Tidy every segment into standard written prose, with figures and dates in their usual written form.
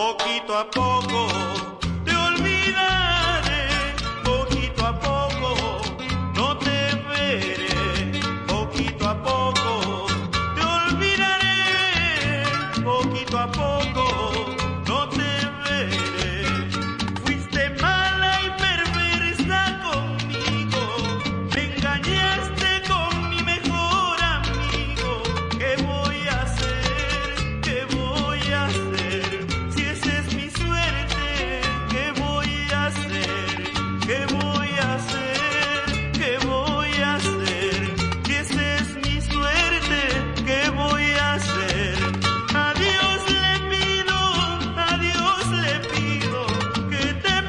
poquito a poco te olvidaré, poquito a poco no te veré, poquito a poco te olvidaré, poquito a poco no te veré. Fuiste mala y perversa conmigo, me engañaste con mi mejor amigo. ¿Qué voy a hacer? ¿Qué voy a hacer? Si esa es mi suerte, ¿qué voy a hacer? ¿Qué voy a hacer? ¿Qué voy a hacer? Si esa es mi suerte, ¿qué voy a hacer? A Dios le pido que te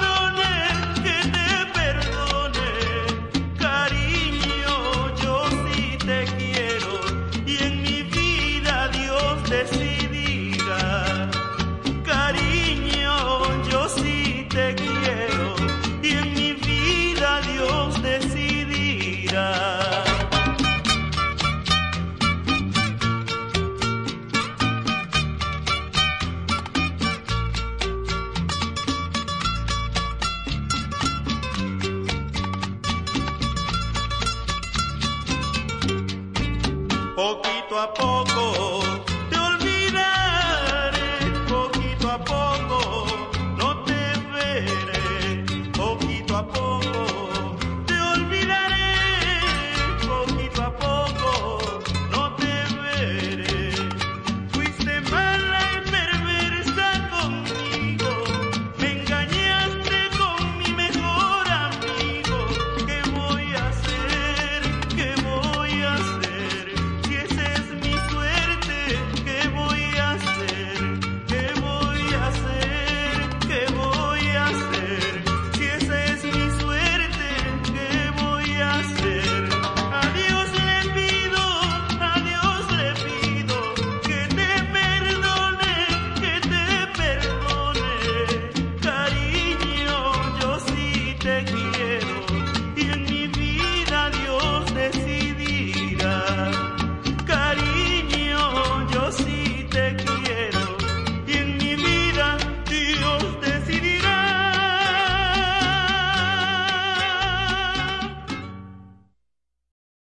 perdone, cariño, yo sí te quiero y en mi vida Dios decidirá. Cariño, yo sí te quiero y en mi vida Dios decidirá. Poquito a poco